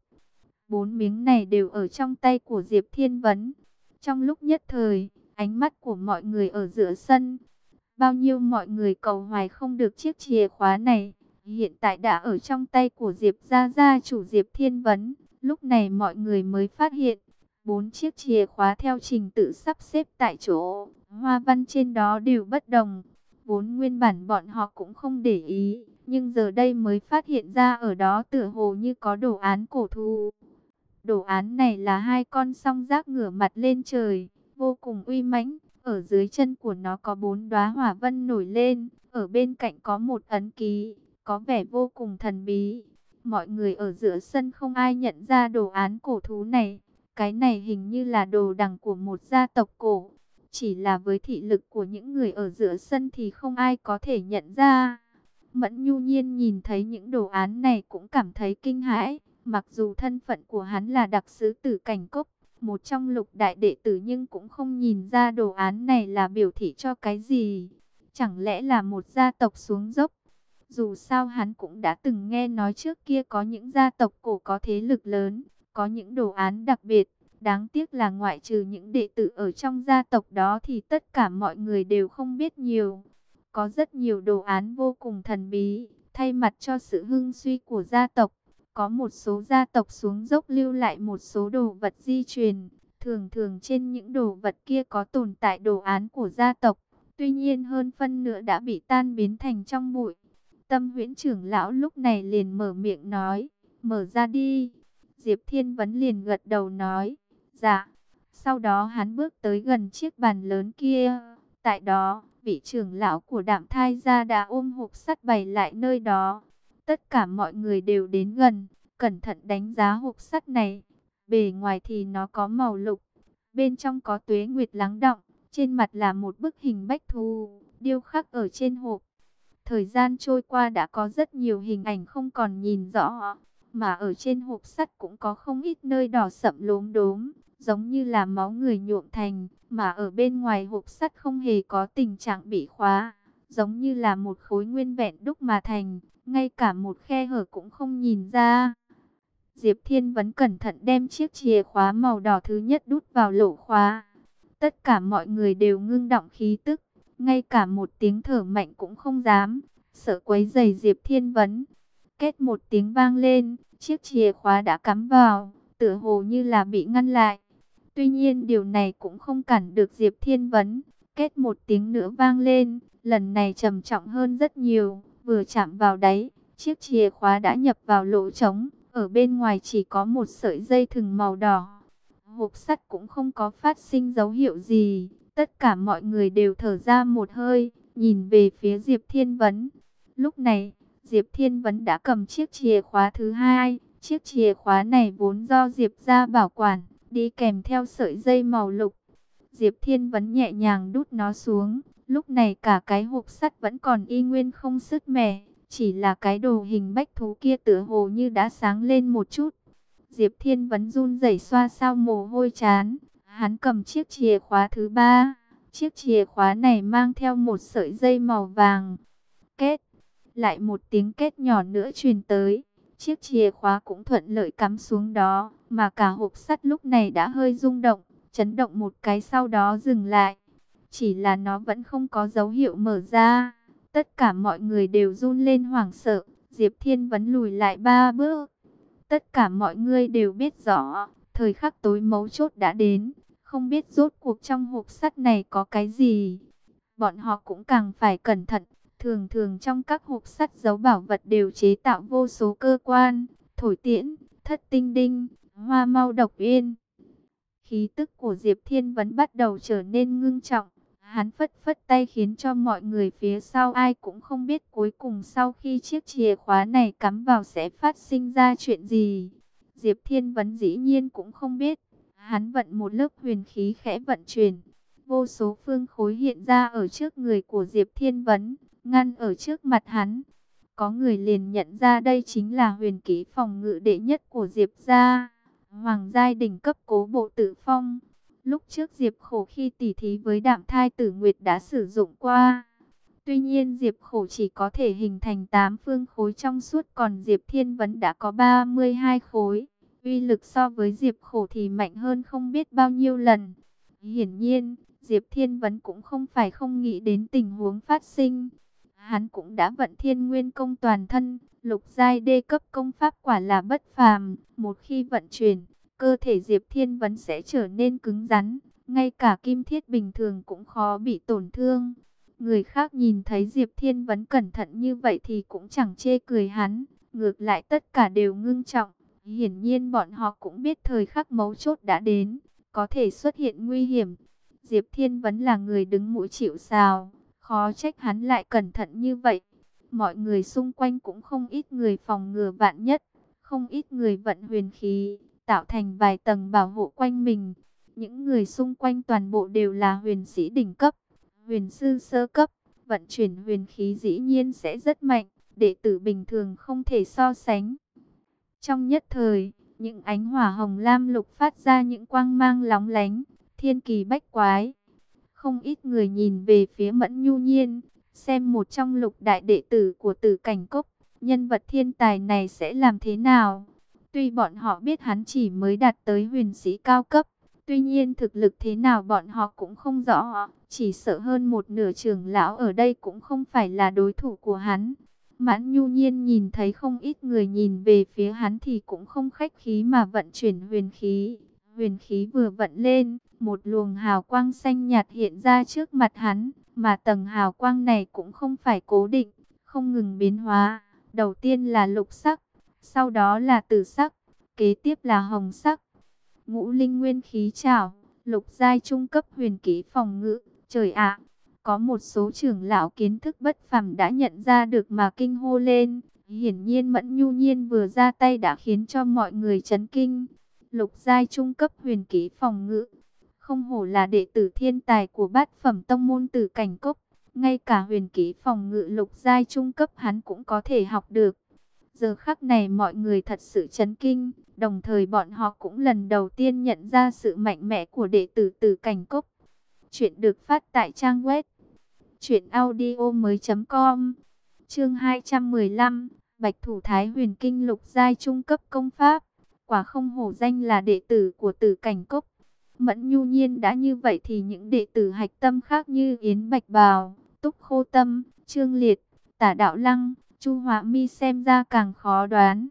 4 miếng này đều ở trong tay của Diệp Thiên Vấn. Trong lúc nhất thời, ánh mắt của mọi người ở giữa sân, bao nhiêu mọi người cầu hoài không được chiếc chìa khóa này, hiện tại đã ở trong tay của Diệp gia gia chủ Diệp Thiên Vấn. Lúc này mọi người mới phát hiện, 4 chiếc chìa khóa theo trình tự sắp xếp tại chỗ, hoa văn trên đó đều bất đồng. Vốn nguyên bản bọn họ cũng không để ý, nhưng giờ đây mới phát hiện ra ở đó tựa hồ như có đồ án cổ thú. Đồ án này là 2 con song giác ngửa mặt lên trời, vô cùng uy mãnh. Ở dưới chân của nó có 4 đóa hỏa vân nổi lên, ở bên cạnh có một ấn ký, có vẻ vô cùng thần bí. Mọi người ở giữa sân không ai nhận ra đồ án cổ thú này. Cái này hình như là đồ đằng của một gia tộc cổ. Chỉ là với thị lực của những người ở giữa sân thì không ai có thể nhận ra. Mẫn Nhu Nhiên nhìn thấy những đồ án này cũng cảm thấy kinh hãi. Mặc dù thân phận của hắn là đặc sứ Tử Cảnh Cốc, một trong lục đại đệ tử, nhưng cũng không nhìn ra đồ án này là biểu thị cho cái gì. Chẳng lẽ là một gia tộc xuống dốc? Dù sao hắn cũng đã từng nghe nói trước kia có những gia tộc cổ có thế lực lớn, có những đồ án đặc biệt. Đáng tiếc là ngoại trừ những đệ tử ở trong gia tộc đó thì tất cả mọi người đều không biết nhiều. Có rất nhiều đồ án vô cùng thần bí, thay mặt cho sự hưng suy của gia tộc. Có một số gia tộc xuống dốc lưu lại một số đồ vật di truyền. Thường thường trên những đồ vật kia có tồn tại đồ án của gia tộc. Tuy nhiên hơn phân nửa đã bị tan biến thành trong bụi. Tâm Huyễn trưởng lão lúc này liền mở miệng nói, mở ra đi. Diệp Thiên Vấn liền gật đầu nói, dạ. Sau đó hắn bước tới gần chiếc bàn lớn kia. Tại đó, vị trưởng lão của Đạm Thai gia đã ôm hộp sắt bày lại nơi đó. Tất cả mọi người đều đến gần, cẩn thận đánh giá hộp sắt này. Bề ngoài thì nó có màu lục, bên trong có tuế nguyệt lắng đọng, trên mặt là một bức hình bách thú điêu khắc ở trên hộp. Thời gian trôi qua đã có rất nhiều hình ảnh không còn nhìn rõ, mà ở trên hộp sắt cũng có không ít nơi đỏ sậm lốm đốm, giống như là máu người nhuộm thành, mà ở bên ngoài hộp sắt không hề có tình trạng bị khóa, giống như là một khối nguyên vẹn đúc mà thành, ngay cả một khe hở cũng không nhìn ra. Diệp Thiên Vấn cẩn thận đem chiếc chìa khóa màu đỏ thứ nhất đút vào lỗ khóa. Tất cả mọi người đều ngưng đọng khí tức, ngay cả một tiếng thở mạnh cũng không dám, sợ quấy rầy Diệp Thiên Vấn. Két một tiếng vang lên, chiếc chìa khóa đã cắm vào, tựa hồ như là bị ngăn lại. Tuy nhiên điều này cũng không cản được Diệp Thiên Vấn. Két một tiếng nữa vang lên, lần này trầm trọng hơn rất nhiều, vừa chạm vào đáy, chiếc chìa khóa đã nhập vào lỗ trống, ở bên ngoài chỉ có một sợi dây thừng màu đỏ. Hộp sắt cũng không có phát sinh dấu hiệu gì, tất cả mọi người đều thở ra một hơi, nhìn về phía Diệp Thiên Vấn. Lúc này, Diệp Thiên Vấn đã cầm chiếc chìa khóa thứ hai. Chiếc chìa khóa này vốn do Diệp gia bảo quản, đi kèm theo sợi dây màu lục. Diệp Thiên Vấn nhẹ nhàng đút nó xuống. Lúc này cả cái hộp sắt vẫn còn y nguyên không sứt mẻ, chỉ là cái đồ hình bách thú kia tựa hồ như đã sáng lên một chút. Diệp Thiên Vấn run rẩy xoa xoa mồ hôi trán. Hắn cầm chiếc chìa khóa thứ ba. Chiếc chìa khóa này mang theo một sợi dây màu vàng. Két. Lại một tiếng két nhỏ nữa truyền tới. Chiếc chìa khóa cũng thuận lợi cắm xuống đó. Mà cả hộp sắt lúc này đã hơi rung động, chấn động một cái sau đó dừng lại. Chỉ là nó vẫn không có dấu hiệu mở ra. Tất cả mọi người đều run lên hoảng sợ. Diệp Thiên Vấn lùi lại 3 bước. Tất cả mọi người đều biết rõ, thời khắc tối mấu chốt đã đến. Không biết rốt cuộc trong hộp sắt này có cái gì. Bọn họ cũng càng phải cẩn thận. Thường thường trong các hộp sắt giấu bảo vật đều chế tạo vô số cơ quan, thổi tiễn, thất tinh đinh, hoa mau độc yên. Khí tức của Diệp Thiên Vấn bắt đầu trở nên ngưng trọng. Hắn phất phất tay khiến cho mọi người phía sau ai cũng không biết cuối cùng sau khi chiếc chìa khóa này cắm vào sẽ phát sinh ra chuyện gì. Diệp Thiên Vấn dĩ nhiên cũng không biết. Hắn vận một lớp huyền khí khẽ vận chuyển. Vô số phương khối hiện ra ở trước người của Diệp Thiên Vấn, ngăn ở trước mặt hắn. Có người liền nhận ra đây chính là huyền khí phòng ngự đệ nhất của Diệp gia, Hoàng giai đỉnh cấp Cố Bộ Tự Phong. Lúc trước Diệp Khổ khi tỉ thí với Đạm Thai Tử Nguyệt đã sử dụng qua. Tuy nhiên Diệp Khổ chỉ có thể hình thành 8 phương khối trong suốt, còn Diệp Thiên Vấn đã có 32 khối. Uy lực so với Diệp Khổ thì mạnh hơn không biết bao nhiêu lần. Hiển nhiên, Diệp Thiên Vấn cũng không phải không nghĩ đến tình huống phát sinh. Hắn cũng đã vận Thiên Nguyên Công toàn thân, lục giai đê cấp công pháp quả là bất phàm. Một khi vận chuyển, cơ thể Diệp Thiên Vấn sẽ trở nên cứng rắn, ngay cả kim thiết bình thường cũng khó bị tổn thương. Người khác nhìn thấy Diệp Thiên Vấn cẩn thận như vậy thì cũng chẳng chê cười hắn, ngược lại tất cả đều ngưng trọng. Hiển nhiên bọn họ cũng biết thời khắc mấu chốt đã đến, có thể xuất hiện nguy hiểm. Diệp Thiên Vấn là người đứng mũi chịu sào, khó trách hắn lại cẩn thận như vậy. mọi người xung quanh cũng không ít người phòng ngừa vạn nhất, không ít người vận huyền khí, tạo thành vài tầng bảo hộ quanh mình. Những người xung quanh toàn bộ đều là huyền sĩ đỉnh cấp, huyền sư sơ cấp, vận chuyển huyền khí dĩ nhiên sẽ rất mạnh, đệ tử bình thường không thể so sánh. Trong nhất thời, những ánh hỏa hồng lam lục phát ra những quang mang lóng lánh, thiên kỳ bách quái. Không ít người nhìn về phía Mẫn Nhu Nhiên, xem một trong lục đại đệ tử của Tử Cảnh Cốc, nhân vật thiên tài này sẽ làm thế nào. Tuy bọn họ biết hắn chỉ mới đạt tới huyền sĩ cao cấp, tuy nhiên thực lực thế nào bọn họ cũng không rõ, chỉ sợ hơn một nửa trưởng lão ở đây cũng không phải là đối thủ của hắn. Mãn Nhu Nhiên nhìn thấy không ít người nhìn về phía hắn thì cũng không khách khí mà vận chuyển huyền khí. Huyền khí vừa vận lên, một luồng hào quang xanh nhạt hiện ra trước mặt hắn, mà tầng hào quang này cũng không phải cố định, không ngừng biến hóa. Đầu tiên là lục sắc, sau đó là tử sắc, kế tiếp là hồng sắc. Ngũ linh nguyên khí trảo, lục giai trung cấp huyền kỹ phòng ngự, trời ạ! Có một số trưởng lão kiến thức bất phàm đã nhận ra được mà kinh hô lên. Hiển nhiên Mẫn Nhu Nhiên vừa ra tay đã khiến cho mọi người chấn kinh. Lục giai trung cấp huyền kỹ phòng ngự, không hổ là đệ tử thiên tài của bát phẩm tông môn Tử Cảnh Cốc. Ngay cả huyền kỹ phòng ngự lục giai trung cấp hắn cũng có thể học được. Giờ khắc này mọi người thật sự chấn kinh, đồng thời bọn họ cũng lần đầu tiên nhận ra sự mạnh mẽ của đệ tử Tử Cảnh Cốc. Chuyện được phát tại trang web truyệnaudiomoi.com. Chương 215, Bạch Thủ Thái Huyền Kinh lục giai trung cấp công pháp. Quả không hổ danh là đệ tử của Tử Cảnh Cốc. Mẫn Nhu Nhiên đã như vậy thì những đệ tử hạch tâm khác như Yến Bạch Bào, Túc Khô Tâm, Trương Liệt, Tả Đạo Lăng, Chu Họa Mi xem ra càng khó đoán.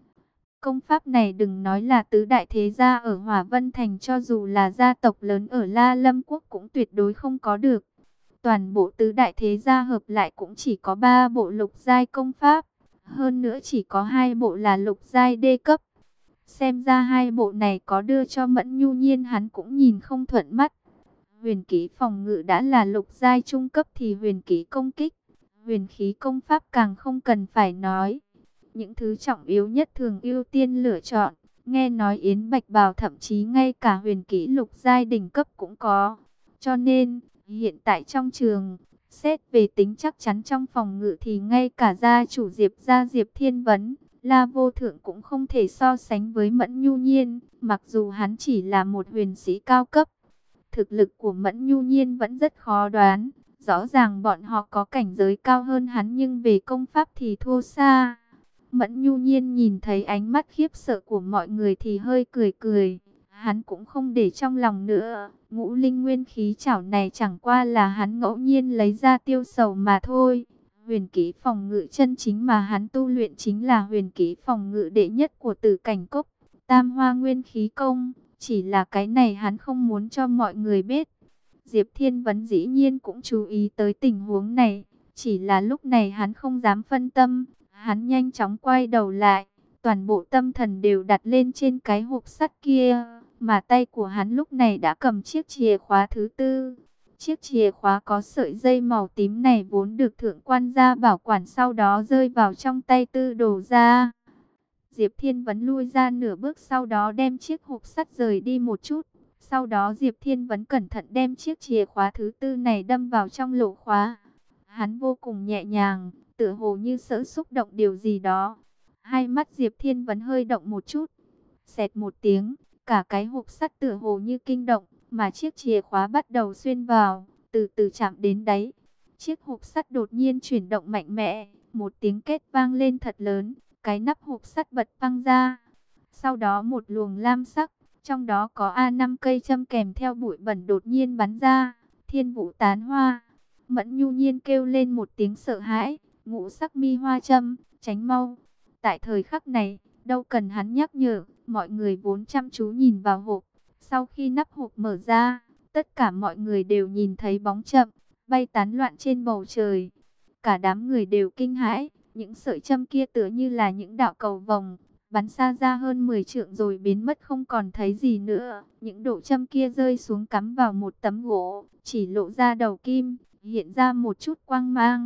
Công pháp này đừng nói là tứ đại thế gia ở Hỏa Vân Thành, cho dù là gia tộc lớn ở La Lâm Quốc cũng tuyệt đối không có được. Toàn bộ tứ đại thế gia hợp lại cũng chỉ có 3 bộ lục giai công pháp, hơn nữa chỉ có 2 bộ là lục giai đê cấp. Xem ra 2 bộ này có đưa cho Mẫn Nhu Nhiên hắn cũng nhìn không thuận mắt. Huyền kỹ phòng ngự đã là lục giai trung cấp thì huyền kỹ công kích, huyền khí công pháp càng không cần phải nói. Những thứ trọng yếu nhất thường ưu tiên lựa chọn. Nghe nói Yến Bạch Bào thậm chí ngay cả huyền kỹ lục giai đỉnh cấp cũng có. Cho nên, hiện tại trong trường, xét về tính chắc chắn trong phòng ngự thì ngay cả gia chủ Diệp Thiên Vấn, La Vô Thượng cũng không thể so sánh với Mẫn Nhu Nhiên, mặc dù hắn chỉ là một huyền sĩ cao cấp. Thực lực của Mẫn Nhu Nhiên vẫn rất khó đoán, rõ ràng bọn họ có cảnh giới cao hơn hắn nhưng về công pháp thì thua xa. Mẫn Nhu Nhiên nhìn thấy ánh mắt khiếp sợ của mọi người thì hơi cười cười, hắn cũng không để trong lòng nữa. Ngũ linh nguyên khí chảo này chẳng qua là hắn ngẫu nhiên lấy ra tiêu sầu mà thôi. Huyền kỹ phòng ngự chân chính mà hắn tu luyện chính là huyền kỹ phòng ngự đệ nhất của Tử Cảnh Cốc, Tam Hoa Nguyên Khí Công. Chỉ là cái này hắn không muốn cho mọi người biết. Diệp Thiên Vấn dĩ nhiên cũng chú ý tới tình huống này, chỉ là lúc này hắn không dám phân tâm. Hắn nhanh chóng quay đầu lại, toàn bộ tâm thần đều đặt lên trên cái hộp sắt kia, mà tay của hắn lúc này đã cầm chiếc chìa khóa thứ 4. Chiếc chìa khóa có sợi dây màu tím này vốn được thượng quan gia bảo quản, sau đó rơi vào trong tay Tư Đồ gia. Diệp Thiên Vấn lui ra nửa bước, sau đó đem chiếc hộp sắt rời đi một chút. Sau đó Diệp Thiên Vấn cẩn thận đem chiếc chìa khóa thứ 4 này đâm vào trong lỗ khóa. Hắn vô cùng nhẹ nhàng, tựa hồ như sợ xúc động điều gì đó. Hai mắt Diệp Thiên Vấn hơi động một chút. Xẹt một tiếng, cả cái hộp sắt tựa hồ như kinh động, mà chiếc chìa khóa bắt đầu xuyên vào, từ từ chạm đến đáy. Chiếc hộp sắt đột nhiên chuyển động mạnh mẽ, một tiếng két vang lên thật lớn, cái nắp hộp sắt bật văng ra. Sau đó một luồng lam sắc, trong đó có A5 cây châm kèm theo bụi bẩn đột nhiên bắn ra, thiên vũ tán hoa. Mẫn Nhu Nhiên kêu lên một tiếng sợ hãi, ngũ sắc mi hoa châm, tránh mau. Tại thời khắc này, đâu cần hắn nhắc nhở, mọi người vốn chăm chú nhìn vào hộp. Sau khi nắp hộp mở ra, tất cả mọi người đều nhìn thấy bóng châm bay tán loạn trên bầu trời. Cả đám người đều kinh hãi, những sợi châm kia tựa như là những đạo cầu vồng, bắn xa ra hơn 10 trượng rồi biến mất không còn thấy gì nữa. Những độ châm kia rơi xuống cắm vào một tấm gỗ, chỉ lộ ra đầu kim, hiện ra một chút quang mang.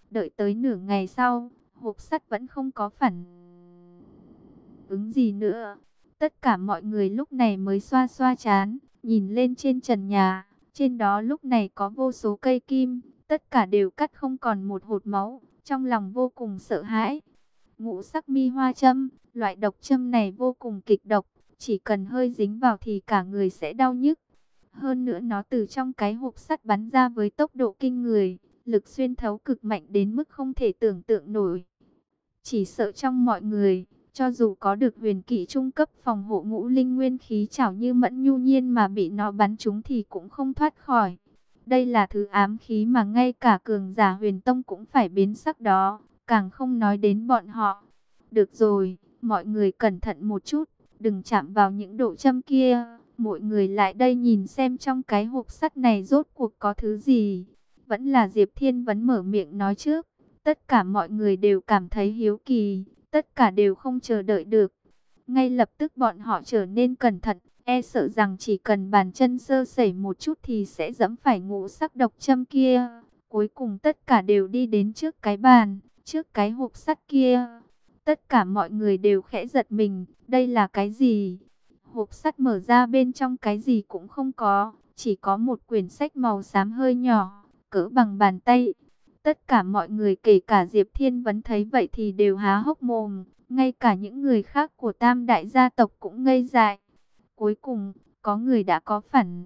Đợi tới nửa ngày sau, hộp sắt vẫn không có phản ứng gì nữa. Tất cả mọi người lúc này mới xoa xoa trán, nhìn lên trên trần nhà. Trên đó lúc này có vô số cây kim, tất cả đều cắt không còn một hột máu, trong lòng vô cùng sợ hãi. Ngũ sắc mi hoa châm, loại độc châm này vô cùng kịch độc, chỉ cần hơi dính vào thì cả người sẽ đau nhức. Hơn nữa nó từ trong cái hộp sắt bắn ra với tốc độ kinh người, lực xuyên thấu cực mạnh đến mức không thể tưởng tượng nổi. Chỉ sợ trong mọi người, cho dù có được huyền kỹ trung cấp phòng hộ ngũ linh nguyên khí trảo như Mẫn Nhu Nhiên mà bị nó bắn trúng thì cũng không thoát khỏi. Đây là thứ ám khí mà ngay cả cường giả huyền tông cũng phải biến sắc đó, càng không nói đến bọn họ. Được rồi, mọi người cẩn thận một chút, đừng chạm vào những độ châm kia. Mọi người lại đây nhìn xem trong cái hộp sắt này rốt cuộc có thứ gì. Vẫn là Diệp Thiên Vấn mở miệng nói trước. Tất cả mọi người đều cảm thấy hiếu kỳ, tất cả đều không chờ đợi được. Ngay lập tức bọn họ trở nên cẩn thận, e sợ rằng chỉ cần bàn chân sơ sẩy một chút thì sẽ giẫm phải ngũ sắc độc châm kia. Cuối cùng tất cả đều đi đến trước cái bàn, trước cái hộp sắt kia. Tất cả mọi người đều khẽ giật mình, đây là cái gì? Hộp sắt mở ra bên trong cái gì cũng không có, chỉ có một quyển sách màu xám hơi nhỏ, cỡ bằng bàn tay. Tất cả mọi người kể cả Diệp Thiên Vấn thấy vậy thì đều há hốc mồm, ngay cả những người khác của Tam đại gia tộc cũng ngây dại. Cuối cùng, có người đã có phản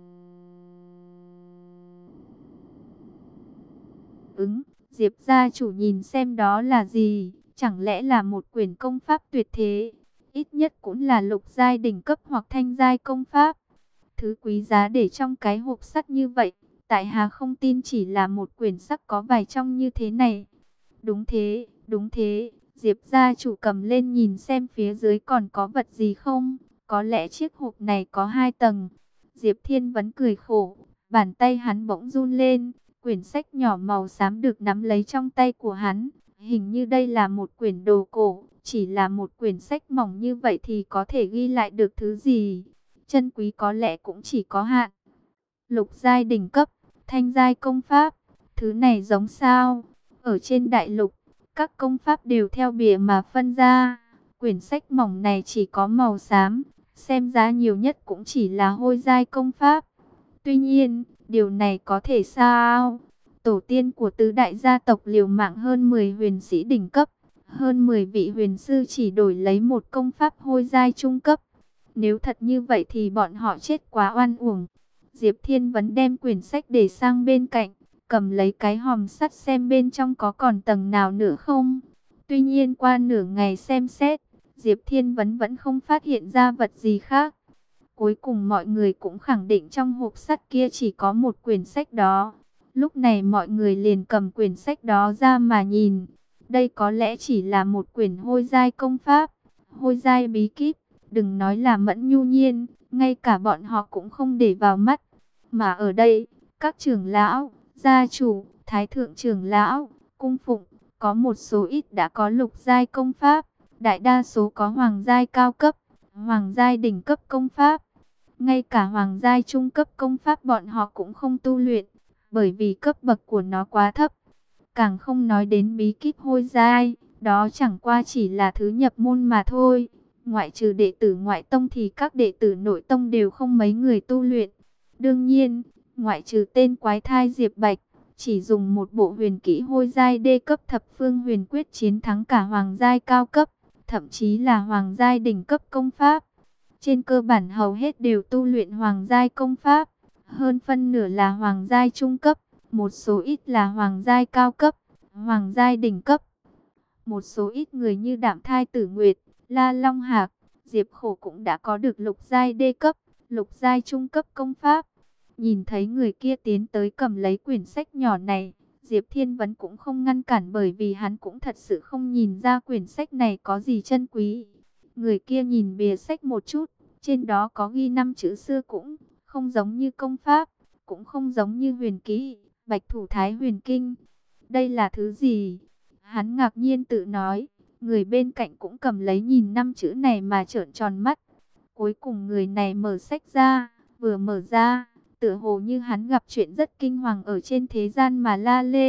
ứng. Diệp gia chủ nhìn xem đó là gì, chẳng lẽ là một quyển công pháp tuyệt thế, ít nhất cũng là lục giai đỉnh cấp hoặc thanh giai công pháp. Thứ quý giá để trong cái hộp sắt như vậy, tại hạ không tin chỉ là một quyển sách có vài trong như thế này. Đúng thế, đúng thế. Diệp gia chủ cầm lên nhìn xem phía dưới còn có vật gì không. Có lẽ chiếc hộp này có 2 tầng. Diệp Thiên Vấn cười khổ, bàn tay hắn bỗng run lên. Quyển sách nhỏ màu xám được nắm lấy trong tay của hắn. Hình như đây là một quyển đồ cổ. Chỉ là một quyển sách mỏng như vậy thì có thể ghi lại được thứ gì? Chân quý có lẽ cũng chỉ có hạn. Lục giai đỉnh cấp, thanh giai công pháp, thứ này giống sao? Ở trên đại lục, các công pháp đều theo bìa mà phân ra. Quyển sách mỏng này chỉ có màu xám, xem giá nhiều nhất cũng chỉ là hôi giai công pháp. Tuy nhiên, điều này có thể sao? Tổ tiên của tứ đại gia tộc liều mạng hơn 10 huyền sĩ đỉnh cấp, hơn 10 vị huyền sư chỉ đổi lấy một công pháp hôi giai trung cấp. Nếu thật như vậy thì bọn họ chết quá oan uổng. Diệp Thiên Vấn đem quyển sách để sang bên cạnh, cầm lấy cái hòm sắt xem bên trong có còn tầng nào nữa không. Tuy nhiên qua nửa ngày xem xét, Diệp Thiên Vấn vẫn không phát hiện ra vật gì khác. Cuối cùng mọi người cũng khẳng định trong hộp sắt kia chỉ có một quyển sách đó. Lúc này mọi người liền cầm quyển sách đó ra mà nhìn. Đây có lẽ chỉ là một quyển hôi giai công pháp, hôi giai bí kíp. Đừng nói là Mẫn Nhu Nhiên, ngay cả bọn họ cũng không để vào mắt. Mà ở đây, các trưởng lão, gia chủ, thái thượng trưởng lão, cung phụng, có một số ít đã có lục giai công pháp, đại đa số có hoàng giai cao cấp, hoàng giai đỉnh cấp công pháp. Ngay cả hoàng giai trung cấp công pháp bọn họ cũng không tu luyện, bởi vì cấp bậc của nó quá thấp. Càng không nói đến bí kíp hôi giai, đó chẳng qua chỉ là thứ nhập môn mà thôi. Ngoại trừ đệ tử ngoại tông thì các đệ tử nội tông đều không mấy người tu luyện. Đương nhiên, ngoại trừ tên quái thai Diệp Bạch, chỉ dùng một bộ huyền kỹ hôi giai đê cấp thập phương huyền quyết chiến thắng cả hoàng giai cao cấp, thậm chí là hoàng giai đỉnh cấp công pháp. Trên cơ bản hầu hết đều tu luyện hoàng giai công pháp, hơn phân nửa là hoàng giai trung cấp, một số ít là hoàng giai cao cấp, hoàng giai đỉnh cấp. Một số ít người như Đạm Thai Tử Nguyệt, La Long Hạc, Diệp Khổ cũng đã có được lục giai đê cấp, lục giai trung cấp công pháp. Nhìn thấy người kia tiến tới cầm lấy quyển sách nhỏ này, Diệp Thiên Vấn cũng không ngăn cản bởi vì hắn cũng thật sự không nhìn ra quyển sách này có gì chân quý. Người kia nhìn bìa sách một chút, trên đó có ghi 5 chữ xưa cũng không giống như công pháp, cũng không giống như huyền kỹ, Bạch Thủ Thái Huyền Kinh. Đây là thứ gì? Hắn ngạc nhiên tự nói. Người bên cạnh cũng cầm lấy nhìn 5 chữ này mà trợn tròn mắt. Cuối cùng người này mở sách ra, vừa mở ra, tựa hồ như hắn gặp chuyện rất kinh hoàng ở trên thế gian mà la lên.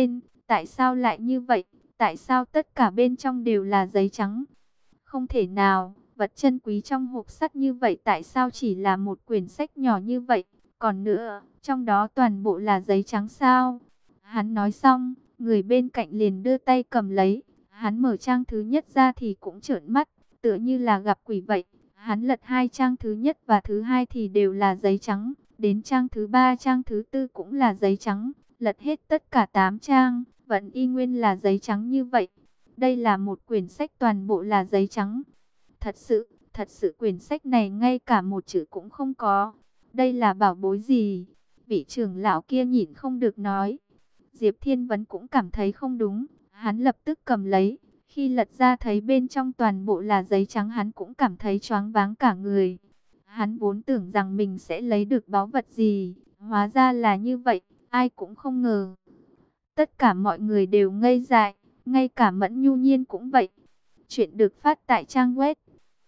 Tại sao lại như vậy? Tại sao tất cả bên trong đều là giấy trắng? Không thể nào, vật chân quý trong hộp sắt như vậy tại sao chỉ là một quyển sách nhỏ như vậy? Còn nữa, trong đó toàn bộ là giấy trắng sao? Hắn nói xong, người bên cạnh liền đưa tay cầm lấy. Hắn mở trang thứ nhất ra thì cũng trợn mắt, tựa như là gặp quỷ vậy. Hắn lật hai trang thứ nhất và thứ hai thì đều là giấy trắng. Đến trang thứ ba, trang thứ tư cũng là giấy trắng. Lật hết tất cả 8 trang, vẫn y nguyên là giấy trắng như vậy. Đây là một quyển sách toàn bộ là giấy trắng. Thật sự quyển sách này ngay cả một chữ cũng không có. Đây là bảo bối gì? Vị trưởng lão kia nhịn không được nói. Diệp Thiên Vấn cũng cảm thấy không đúng. Hắn lập tức cầm lấy. Khi lật ra thấy bên trong toàn bộ là giấy trắng, hắn cũng cảm thấy choáng váng cả người. Hắn vốn tưởng rằng mình sẽ lấy được báu vật gì. Hóa ra là như vậy. Ai cũng không ngờ. Tất cả mọi người đều ngây dại. Ngay cả Mẫn Nhu Nhiên cũng vậy. Chuyện được phát tại trang web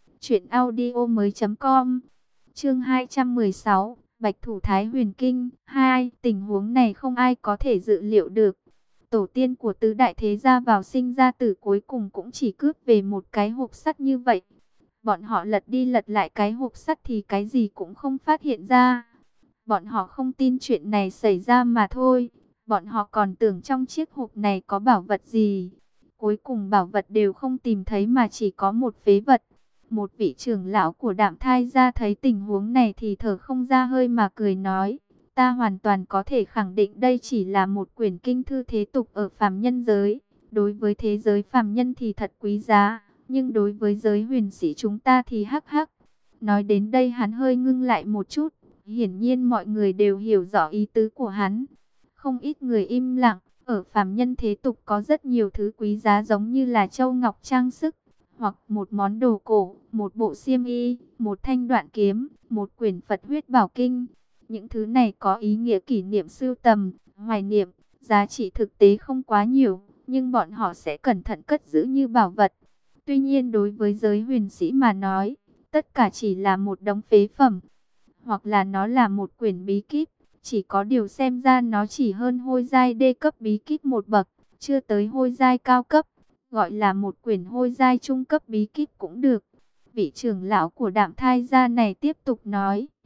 truyệnaudiomoi.com. Chương 216, Bạch thủ Thái Huyền Kinh 2. Tình huống này không ai có thể dự liệu được. Tổ tiên của tứ đại thế gia vào sinh ra tử cuối cùng cũng chỉ cướp về một cái hộp sắt như vậy. Bọn họ lật đi lật lại cái hộp sắt thì cái gì cũng không phát hiện ra. Bọn họ không tin chuyện này xảy ra mà thôi. Bọn họ còn tưởng trong chiếc hộp này có bảo vật gì. Cuối cùng bảo vật đều không tìm thấy mà chỉ có một phế vật. Một vị trưởng lão của Đạm Thai gia thấy tình huống này thì thở không ra hơi mà cười nói. Ta hoàn toàn có thể khẳng định đây chỉ là một quyển kinh thư thế tục ở phàm nhân giới. Đối với thế giới phàm nhân thì thật quý giá. Nhưng đối với giới huyền sĩ chúng ta thì hắc hắc. Nói đến đây hắn hơi ngưng lại một chút. Hiển nhiên mọi người đều hiểu rõ ý tứ của hắn. Không ít người im lặng. Ở phàm nhân thế tục có rất nhiều thứ quý giá giống như là châu ngọc trang sức, hoặc một món đồ cổ, một bộ xiêm y, một thanh đoạn kiếm, một quyển Phật huyết bảo kinh. Những thứ này có ý nghĩa kỷ niệm sưu tầm, hoài niệm, giá trị thực tế không quá nhiều, nhưng bọn họ sẽ cẩn thận cất giữ như bảo vật. Tuy nhiên đối với giới huyền sĩ mà nói, tất cả chỉ là một đống phế phẩm, hoặc là nó là một quyển bí kíp. Chỉ có điều xem ra nó chỉ hơn hôi giai đê cấp bí kíp một bậc, chưa tới hôi giai cao cấp. Gọi là một quyển hôi giai trung cấp bí kíp cũng được. Vị trưởng lão của Đạm Thai gia này tiếp tục nói.